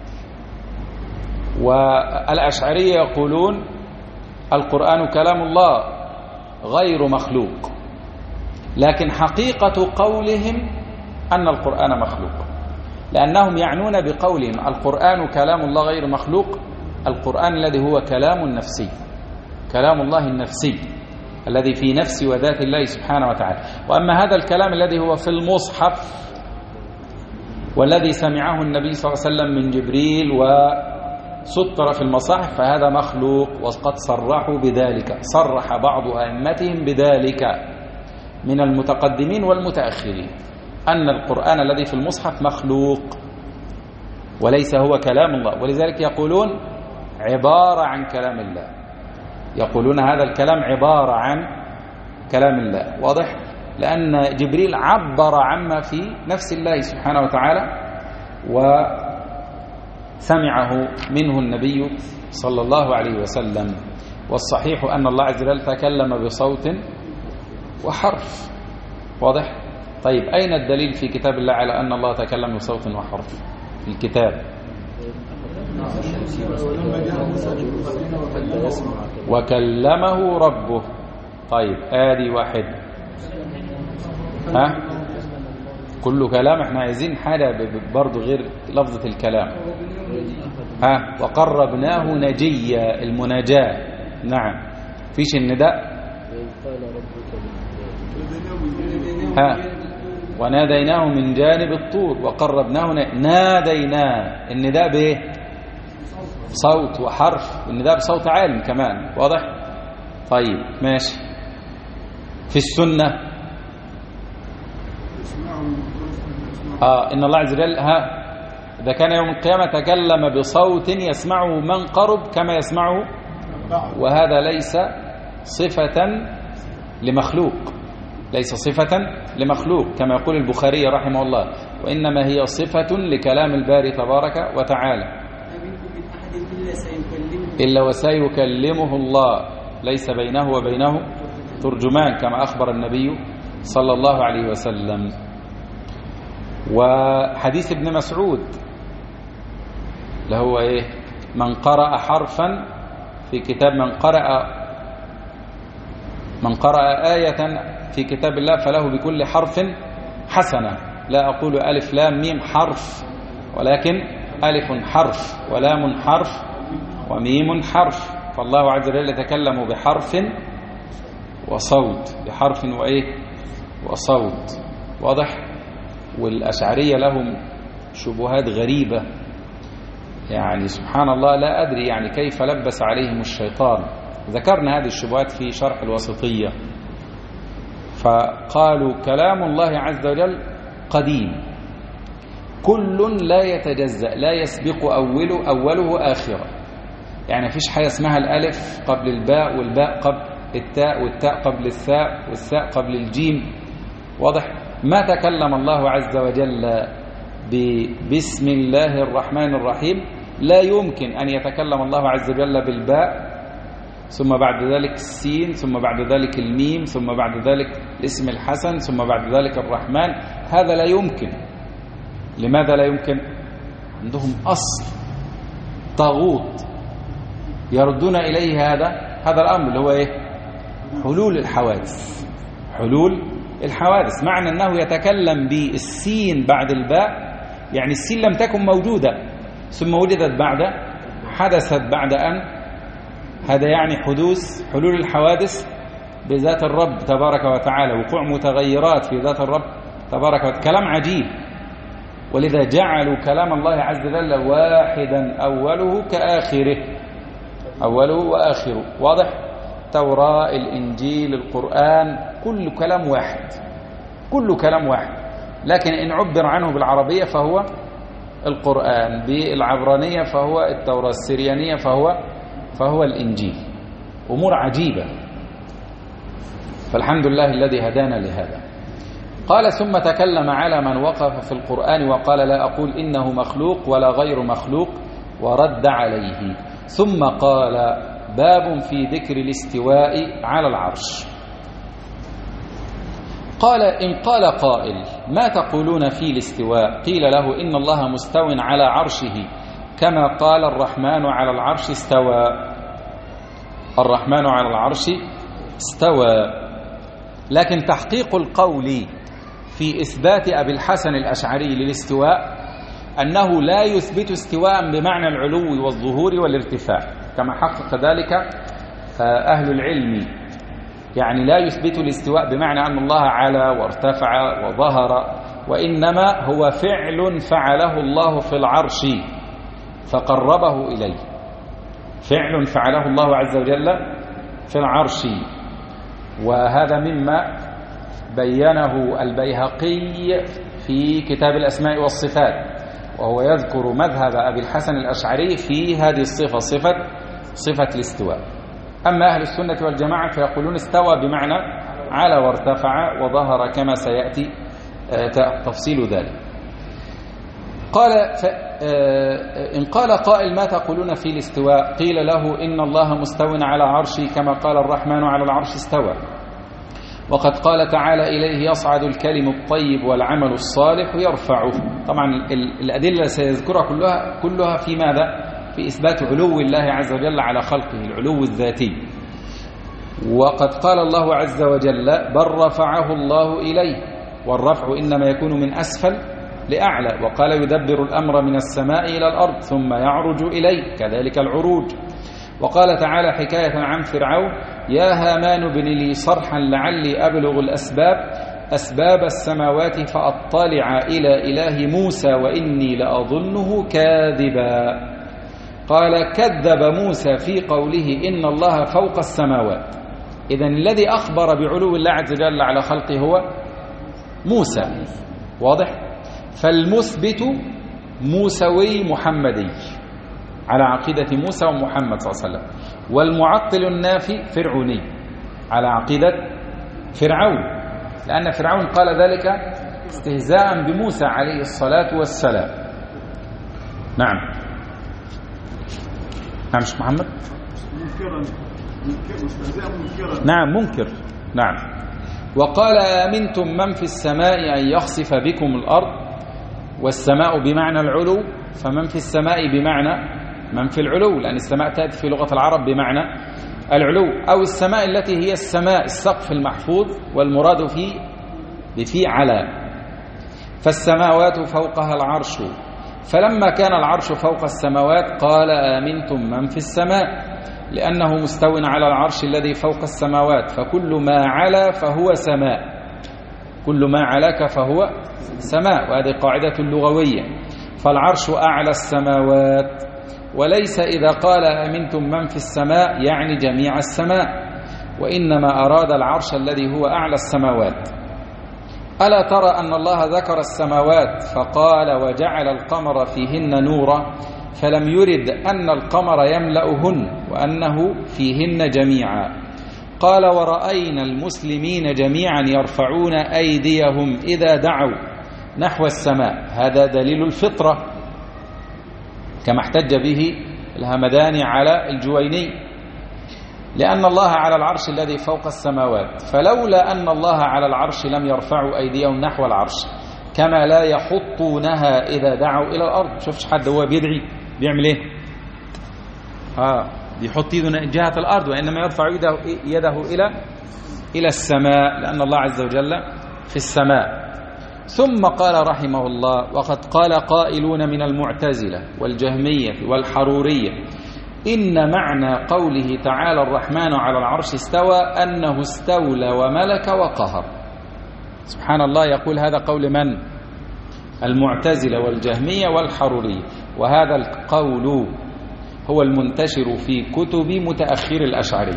والأشعري يقولون القرآن كلام الله غير مخلوق، لكن حقيقة قولهم أن القرآن مخلوق، لأنهم يعنون بقولهم القرآن كلام الله غير مخلوق القرآن الذي هو كلام نفسي، كلام الله النفسي الذي في نفس وذات الله سبحانه وتعالى. وأما هذا الكلام الذي هو في المصحف والذي سمعه النبي صلى الله عليه وسلم من جبريل وسطر في المصاحف فهذا مخلوق، وقد صرحوا بذلك، صرح بعض أئمتهم بذلك من المتقدمين والمتأخرين، أن القرآن الذي في المصحف مخلوق وليس هو كلام الله. ولذلك يقولون عبارة عن كلام الله، يقولون هذا الكلام عبارة عن كلام الله، واضح؟ لأن جبريل عبر عما في نفس الله سبحانه وتعالى وسمعه منه النبي صلى الله عليه وسلم. والصحيح أن الله عز وجل تكلم بصوت وحرف، واضح؟ طيب أين الدليل في كتاب الله على أن الله تكلم بصوت وحرف في الكتاب؟ وكلمه ربه. طيب آدي واحد، ها كل كلام، احنا عايزين حاجة برضو غير لفظة الكلام. ها وقربناه نجيا، المناجاة، نعم، فيش النداء. ها وناديناه من جانب الطور وقربناه ناديناه، النداء بايه؟ صوت وحرف، النداء بصوت عالي كمان، واضح؟ طيب ماشي. في السنة آه إن الله عز وجل ها إذا كان يوم القيامة تكلم بصوت يسمعه من قرب كما يسمعه، وهذا ليس صفة لمخلوق، ليس صفة لمخلوق كما يقول البخاري رحمه الله، وإنما هي صفة لكلام الباري تبارك وتعالى. إلا وسيكلمه الله ليس بينه وبينه ترجمان كما أخبر النبي صلى الله عليه وسلم. وحديث ابن مسعود اللي هو إيه؟ من قرأ حرفا في كتاب من قرأ من قرأ آية في كتاب الله فله بكل حرف حسنة. لا أقول ألف لام ميم حرف، ولكن ألف حرف ولام حرف وميم حرف، فالله عز وجل يتكلم بحرف وصوت، بحرف وإيه وصوت، واضح؟ والأشعرية لهم شبهات غريبة، يعني سبحان الله لا أدري يعني كيف لبس عليهم الشيطان. ذكرنا هذه الشبهات في شرح الوسطية، فقالوا كلام الله عز وجل قديم كل لا يتجزأ، لا يسبق أوله أوله آخره، يعني فيش حاجة اسمها الألف قبل الباء والباء قبل التاء والتاء قبل الثاء والثاء قبل الجيم، واضح؟ ما تكلم الله عز وجل بسم الله الرحمن الرحيم، لا يمكن أن يتكلم الله عز وجل بالباء ثم بعد ذلك السين ثم بعد ذلك الميم ثم بعد ذلك الاسم الحسن ثم بعد ذلك الرحمن، هذا لا يمكن. لماذا لا يمكن؟ عندهم أصل طاغوت يردون إليه هذا هذا الأمر اللي هو إيه؟ حلول الحوادث، حلول الحوادث، معنى أنه يتكلم بالسين بعد الباء، يعني السين لم تكن موجودة ثم وجدت بعد، حدثت بعد أن، هذا يعني حدوث حلول الحوادث بذات الرب تبارك وتعالى، وقوع متغيرات في ذات الرب تبارك وتعالى، كلام عجيب. ولذا جعلوا كلام الله عز وجل واحدا أوله كآخره، أوله وآخره، واضح؟ التوراة، الإنجيل، القرآن، كل كلام واحد، كل كلام واحد، لكن إن عبر عنه بالعربية فهو القرآن، بالعبرانية فهو التوراة، السريانية فهو فهو الإنجيل. أمور عجيبة، فالحمد لله الذي هدانا لهذا. قال ثم تكلم على من وقف في القرآن وقال لا أقول إنه مخلوق ولا غير مخلوق ورد عليه. ثم قال باب في ذكر الاستواء على العرش. قال إن قال قائل ما تقولون في الاستواء؟ قيل له إن الله مستو على عرشه كما قال الرحمن على العرش استوى. الرحمن على العرش استوى. لكن تحقيق القول في إثبات أبي الحسن الأشعري للاستواء أنه لا يثبت استواء بمعنى العلو والظهور والارتفاع كما حقق ذلك أهل العلم، يعني لا يثبت الاستواء بمعنى أن الله علا وارتفع وظهر، وإنما هو فعل فعله الله في العرش فقربه إليه، فعل فعله الله عز وجل في العرش. وهذا مما بينه البيهقي في كتاب الأسماء والصفات، وهو يذكر مذهب أبي الحسن الأشعري في هذه الصفة، صفة صفة الاستواء. أما أهل السنة والجماعة فيقولون استوى بمعنى على وارتفع وظهر كما سيأتي تفصيل ذلك. قال إن قال قائل ما تقولون في الاستواء؟ قيل له إن الله مستو على عرشه كما قال الرحمن على العرش استوى، وقد قال تعالى إليه يصعد الكلم الطيب والعمل الصالح يرفعه. طبعا الأدلة سيذكرها كلها كلها في ماذا؟ في إثبات علو الله عز وجل على خلقه، العلو الذاتي. وقد قال الله عز وجل بل رفعه الله إليه، والرفع إنما يكون من أسفل لأعلى. وقال يدبر الأمر من السماء إلى الأرض ثم يعرج إليه، كذلك العروج. وقال تعالى حكاية عن فرعون يا هامان ابن لي صرحا لعلي أبلغ الأسباب أسباب السماوات فأطلع إلى إله موسى وإني لأظنه كاذبا. قال كذب موسى في قوله إن الله فوق السماوات. إذن الذي أخبر بعلو الله عز وجل على خلقه هو موسى، واضح؟ فالمثبت موسوي محمدي على عقيدة موسى ومحمد صلى الله عليه وسلم، والمعطل النافي فرعوني على عقيدة فرعون، لأن فرعون قال ذلك استهزاء بموسى عليه الصلاة والسلام. نعم نعم مش محمد منكرا منكرا نعم منكر. نعم. وقال آمنتم من في السماء أن يخسف بكم الأرض، والسماء بمعنى العلو، فمن في السماء بمعنى من في العلو، لأن السماء تأتي في لغة العرب بمعنى العلو، أو السماء التي هي السماء السقف المحفوظ، والمراد فيه بفي على. فالسماوات فوقها العرش، فلما كان العرش فوق السماوات قال آمنتم من في السماء، لأنه مستو على العرش الذي فوق السماوات، فكل ما علا فهو سماء، كل ما علاك فهو سماء، وهذه قاعدة لغوية. فالعرش أعلى السماوات، وليس إذا قال آمنتم من في السماء يعني جميع السماء، وإنما أراد العرش الذي هو أعلى السماوات. ألا ترى أن الله ذكر السماوات فقال وجعل القمر فيهن نورا، فلم يرد أن القمر يملأهن وأنه فيهن جميعا. قال ورأينا المسلمين جميعا يرفعون أيديهم إذا دعوا نحو السماء، هذا دليل الفطرة كما احتج به الهمداني على الجويني، لأن الله على العرش الذي فوق السماوات، فلولا أن الله على العرش لم يرفعوا أيديهم نحو العرش، كما لا يحطونها إذا دعوا إلى الأرض. شوفش حد هو بيدعي بيعمل إيه؟ آه بيحط يده جهة الأرض، وإنما يرفع يده, يده إلى إلى السماء، لأن الله عز وجل في السماء. ثم قال رحمه الله وقد قال قائلون من المعتزلة والجهمية والحرورية إن معنى قوله تعالى الرحمن على العرش استوى أنه استولى وملك وقهر. سبحان الله، يقول هذا قول من؟ المعتزلة والجهمية والحرورية، وهذا القول هو المنتشر في كتب متأخر الأشعري،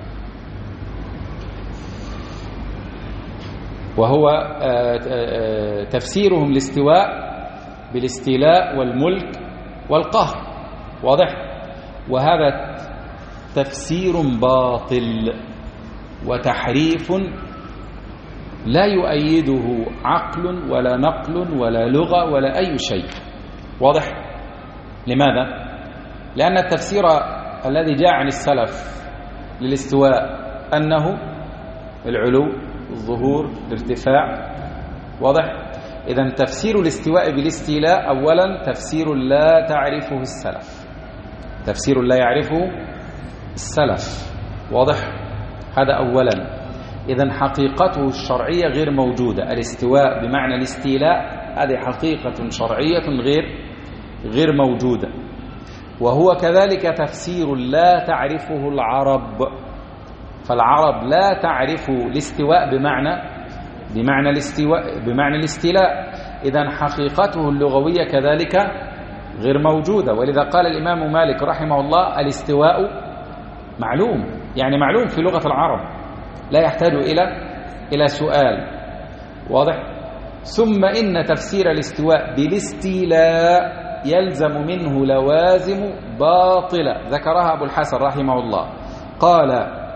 وهو تفسيرهم الاستواء بالاستيلاء والملك والقهر، واضح؟ وهذا تفسير باطل وتحريف لا يؤيده عقل ولا نقل ولا لغة ولا أي شيء. واضح؟ لماذا؟ لأن التفسير الذي جاء عن السلف للاستواء أنه العلو، الظهور، الارتفاع. واضح؟ إذن تفسير الاستواء بالاستيلاء أولا تفسير لا تعرفه السلف، تفسير لا يعرفه السلف. واضح؟ هذا أولا. إذن حقيقته الشرعية غير موجودة. الاستواء بمعنى الاستيلاء هذه حقيقة شرعية غير غير موجودة، وهو كذلك تفسير لا تعرفه العرب. فالعرب لا تعرف الاستواء بمعنى بمعنى الاستواء بمعنى الاستيلاء. إذن حقيقته اللغوية كذلك غير موجودة. ولذا قال الإمام مالك رحمه الله الاستواء معلوم، يعني معلوم في لغة العرب، لا يحتاج إلى إلى سؤال. واضح؟ ثم إن تفسير الاستواء بالاستيلاء يلزم منه لوازم باطلة ذكرها أبو الحسن رحمه الله. قال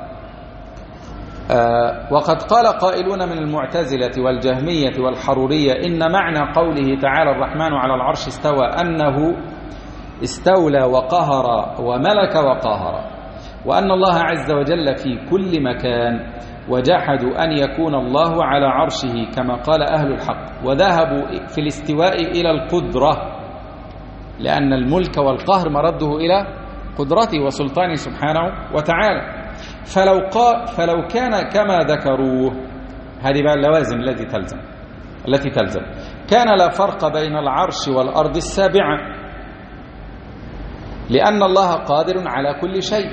آه وقد قال قائلون من المعتزلة والجهمية والحرورية إن معنى قوله تعالى الرحمن على العرش استوى أنه استولى وقهر وملك وقهر، وأن الله عز وجل في كل مكان، وجحدوا أن يكون الله على عرشه كما قال أهل الحق، وذهبوا في الاستواء إلى القدرة، لأن الملك والقهر مرده إلى قدرته وسلطانه سبحانه وتعالى. فلو, قا فلو كان كما ذكروه، هذه بقى اللوازم التي تلزم التي تلزم كان لا فرق بين العرش والأرض السابعة، لأن الله قادر على كل شيء،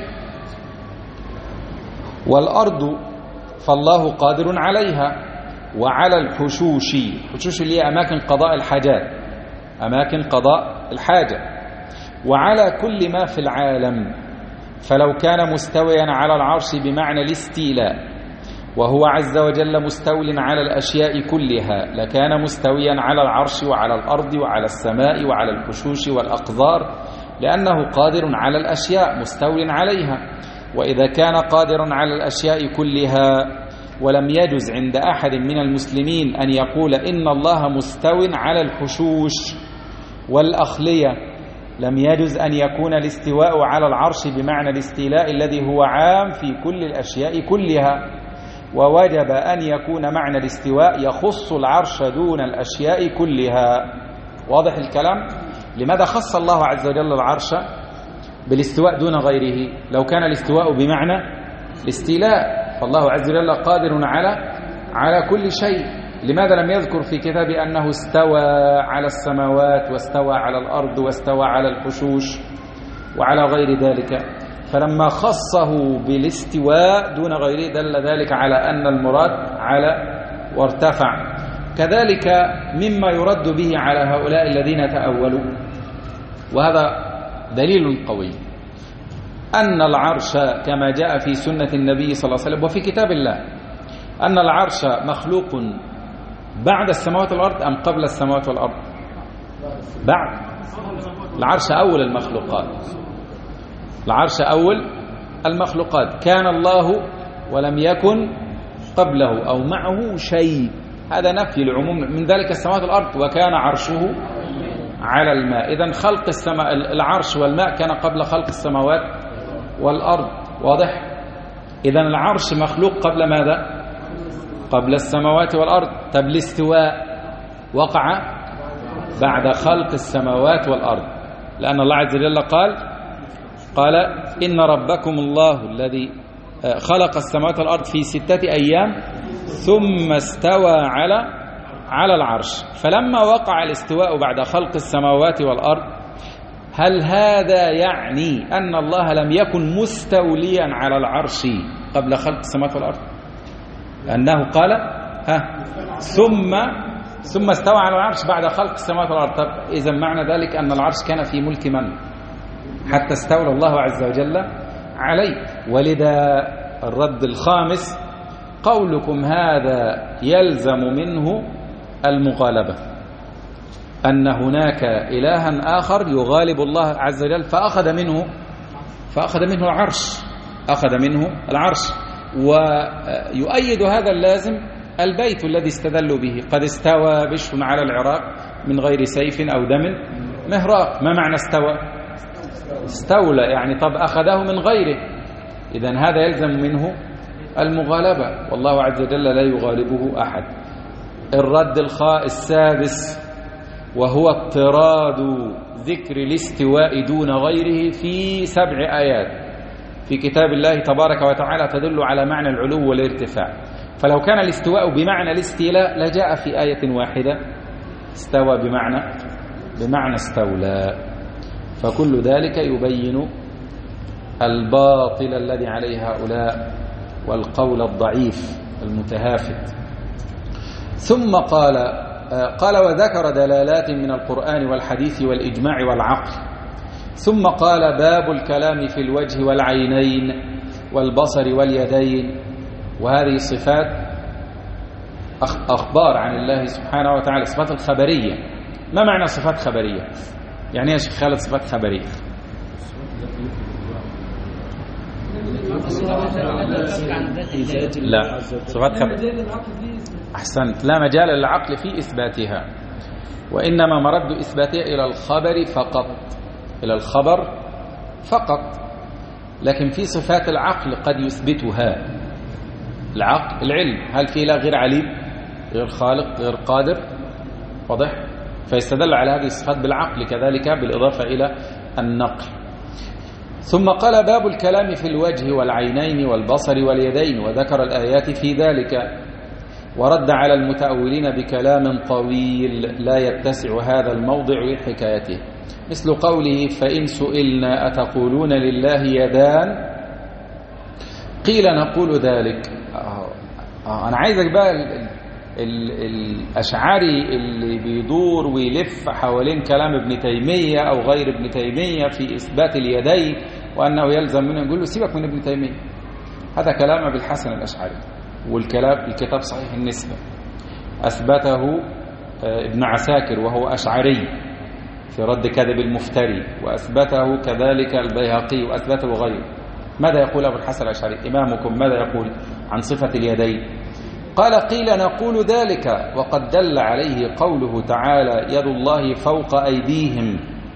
والأرض فالله قادر عليها، وعلى الحشوش، الحشوش اللي هي أماكن قضاء الحاجات، أماكن قضاء الحاجة، وعلى كل ما في العالم. فلو كان مستويا على العرش بمعنى الاستيلاء، وهو عز وجل مستول على الأشياء كلها، لكان مستويا على العرش وعلى الأرض وعلى السماء وعلى الحشوش والأقذار، لأنه قادر على الأشياء مستول عليها. وإذا كان قادرا على الأشياء كلها ولم يجز عند أحد من المسلمين أن يقول إن الله مستو على الحشوش والأخلية، لم يجز أن يكون الاستواء على العرش بمعنى الاستيلاء الذي هو عام في كل الأشياء كلها، ووجب أن يكون معنى الاستواء يخص العرش دون الأشياء كلها. واضح الكلام؟ لماذا خص الله عز وجل العرش بالاستواء دون غيره؟ لو كان الاستواء بمعنى الاستيلاء، فالله عز وجل قادر على على كل شيء. لماذا لم يذكر في كتابه أنه استوى على السماوات واستوى على الأرض واستوى على الحشوش وعلى غير ذلك؟ فلما خصه بالاستواء دون غيره دل ذلك على أن المراد على وارتفع. كذلك مما يرد به على هؤلاء الذين تأولوا، وهذا دليل قوي، أن العرش كما جاء في سنة النبي صلى الله عليه وسلم وفي كتاب الله، أن العرش مخلوق بعد السماوات والأرض أم قبل السماوات والأرض؟ بعد. العرش أول المخلوقات، العرش أول المخلوقات، كان الله ولم يكن قبله أو معه شيء، هذا نفي العموم من ذلك السماوات والأرض، وكان عرشه على الماء. إذن خلق السماء العرش والماء كان قبل خلق السماوات والأرض. واضح؟ إذن العرش مخلوق قبل ماذا؟ قبل السماوات والأرض. طب الاستواء وقع بعد خلق السماوات والأرض، لأن الله عز وجل قال قال إن ربكم الله الذي خلق السماوات والأرض في ستة أيام ثم استوى على على العرش. فلما وقع الاستواء بعد خلق السماوات والأرض، هل هذا يعني أن الله لم يكن مستوليا على العرش قبل خلق السماوات والأرض؟ لأنه قال ها ثم ثم استوى على العرش بعد خلق السماوات والأرض. طب إذا معنى ذلك أن العرش كان في ملك من حتى استولى الله عز وجل عليه؟ ولذا الرد الخامس: قولكم هذا يلزم منه المغالبة، أن هناك إلها آخر يغالب الله عز وجل فأخذ منه فأخذ منه العرش أخذ منه العرش. ويؤيد هذا اللازم البيت الذي استدلوا به. قد استوى بشر على العراق من غير سيف أو دم مهراق. ما معنى استوى؟ استولى يعني طب أخذه من غيره، إذن هذا يلزم منه المغالبة، والله عز وجل لا يغالبه أحد. الرد الخاء السادس وهو اضطراد ذكر الاستواء دون غيره في سبع آيات في كتاب الله تبارك وتعالى تدل على معنى العلو والارتفاع. فلو كان الاستواء بمعنى الاستيلاء لجاء في آية واحدة استوى بمعنى بمعنى استولى. فكل ذلك يبين الباطل الذي عليه هؤلاء والقول الضعيف المتهافت. ثم قال قال وذكر دلالات من القرآن والحديث والإجماع والعقل. ثم قال باب الكلام في الوجه والعينين والبصر واليدين. وهذه صفات أخبار عن الله سبحانه وتعالى، صفات الخبرية. ما معنى صفات خبرية؟ يعني يا شيخ خالد صفات خبرية؟ لا، صفات خبرية أحسنت، لا مجال للعقل في إثباتها، وإنما مرد إثباتها إلى الخبر فقط، إلى الخبر فقط. لكن في صفات العقل قد يثبتها العقل. العلم، هل في لا غير عليم، غير خالق، غير قادر؟ واضح؟ فيستدل على هذه الصفات بالعقل كذلك بالإضافة إلى النقل. ثم قال باب الكلام في الوجه والعينين والبصر واليدين، وذكر الآيات في ذلك، ورد على المتأولين بكلام طويل لا يتسع هذا الموضع لحكايته، مثل قوله فإن سئلنا أتقولون لله يدان قيل نقول ذلك. آه آه أنا عايزك بقى ال ال الأشعري اللي بيدور ويلف حوالين كلام ابن تيمية أو غير ابن تيمية في إثبات اليدين وأنه يلزم منه، نقول له سيبك من ابن تيمية، هذا كلام أبي الحسن الأشعري، والكلام الكتاب صحيح النسبة أثبته ابن عساكر وهو أشعري في رد كذب المفتري، وأثبته كذلك البيهقي وأثبته غيره. ماذا يقول أبو الحسن الأشعري إمامكم؟ ماذا يقول عن صفة اليدين؟ قال قيل نقول ذلك وقد دل عليه قوله تعالى يد الله فوق أيديهم،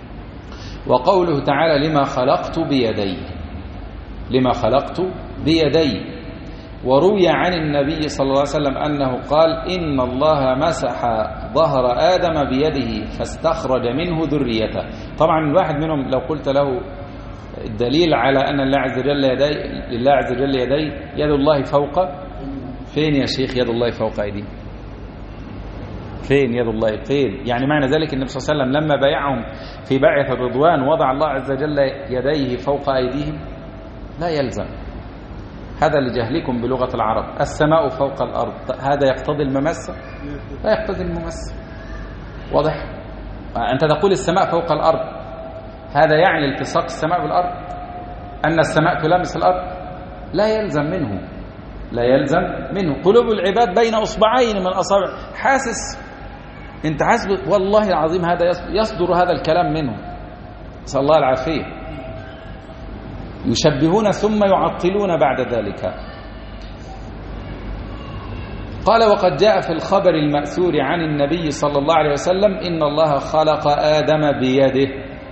وقوله تعالى لما خلقت بيدي، لما خلقت بيدي. وروي عن النبي صلى الله عليه وسلم أنه قال إن الله مسح ظهر آدم بيده فاستخرج منه ذريته. طبعا الواحد منهم لو قلت له الدليل على أن الله عز وجل يدي، لله عز وجل يدي، يد الله فوق، فين يا شيخ يد الله فوق أيديهم؟ فين يد الله؟ فين؟ يعني معنى ذلك النبي صلى الله عليه وسلم لما بايعهم في بيعة الرضوان وضع الله عز وجل يديه فوق أيديهم؟ لا يلزم، هذا لجهلكم بلغة العرب. السماء فوق الأرض، هذا يقتضي الممس؟ لا يقتضي الممس. واضح؟ أنت تقول السماء فوق الأرض، هذا يعني التصاق السماء بالأرض، أن السماء تلامس الأرض؟ لا يلزم منه، لا يلزم منه. قلوب العباد بين أصبعين من أصابع، حاسس أنت حاسس والله العظيم هذا يصدر هذا الكلام منه، نسأل الله العافية. يشبهون ثم يعطلون بعد ذلك. قال وقد جاء في الخبر المأثور عن النبي صلى الله عليه وسلم إن الله خلق آدم بيده،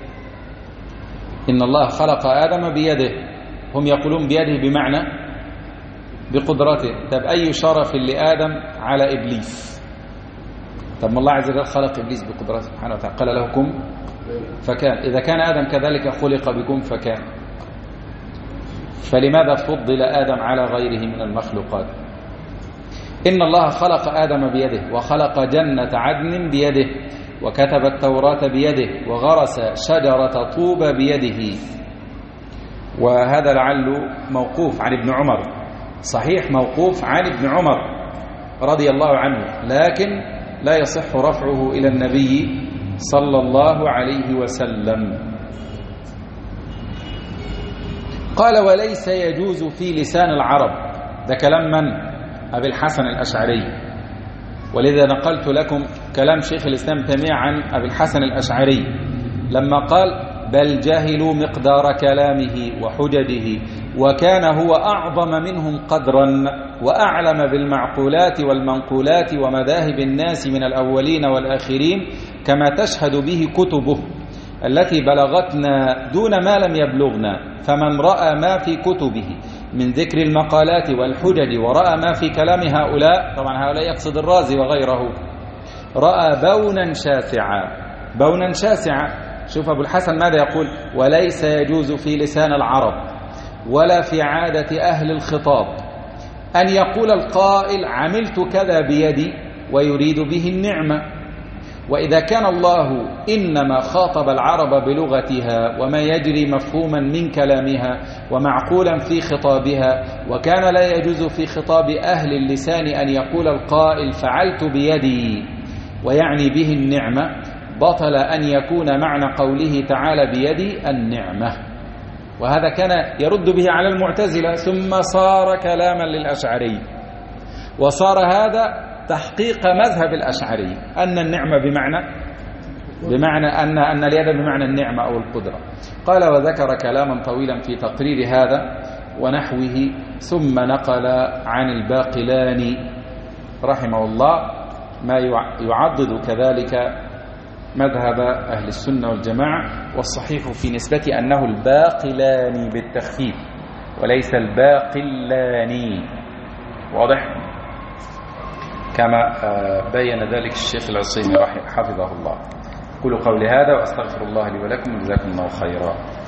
إن الله خلق آدم بيده. هم يقولون بيده بمعنى بقدرته. طب أي شرف لآدم على إبليس؟ طب ما الله عز وجل خلق إبليس بقدرته سبحانه وتعالى، قال له كن فكان. إذا كان آدم كذلك خلق بكم فكان، فلماذا فضل آدم على غيره من المخلوقات؟ إن الله خلق آدم بيده، وخلق جنة عدن بيده، وكتب التوراة بيده، وغرس شجرة طوبى بيده. وهذا لعله موقوف عن ابن عمر، صحيح موقوف عن ابن عمر رضي الله عنه، لكن لا يصح رفعه إلى النبي صلى الله عليه وسلم. قال وليس يجوز في لسان العرب، ده كلام من؟ أبي الحسن الأشعري. ولذا نقلت لكم كلام شيخ الإسلام ابن تيمية عن أبي الحسن الأشعري لما قال بل جهلوا مقدار كلامه وحججه وكان هو أعظم منهم قدرا وأعلم بالمعقولات والمنقولات ومذاهب الناس من الأولين والآخرين، كما تشهد به كتبه التي بلغتنا دون ما لم يبلغنا. فمن رأى ما في كتبه من ذكر المقالات والحجج ورأى ما في كلام هؤلاء، طبعا هؤلاء يقصد الرازي وغيره، رأى بونا شاسعا. بونا شاسعا، شوف أبو الحسن ماذا يقول: وليس يجوز في لسان العرب ولا في عادة أهل الخطاب أن يقول القائل عملت كذا بيدي ويريد به النعمة. وإذا كان الله إنما خاطب العرب بلغتها وما يجري مفهوما من كلامها ومعقولا في خطابها، وكان لا يجوز في خطاب أهل اللسان أن يقول القائل فعلت بيدي ويعني به النعمة، بطل أن يكون معنى قوله تعالى بيدي النعمة. وهذا كان يرد به على المعتزلة، ثم صار كلاما للأشعري، وصار هذا تحقيق مذهب الأشعري أن النعمة بمعنى بمعنى أن أن اليد بمعنى النعمة أو القدرة. قال: وذكر كلاما طويلا في تقرير هذا ونحوه، ثم نقل عن الباقلاني رحمه الله ما يعضد كذلك مذهب أهل السنة والجماعة. والصحيح في نسبة أنه الباقلاني بالتخفيف وليس الباقلاني، واضح؟ كما بين ذلك الشيخ العصيمي حفظه الله. قولوا قولي هذا وأستغفر الله لي ولكم، وجزاكم الله خيرا.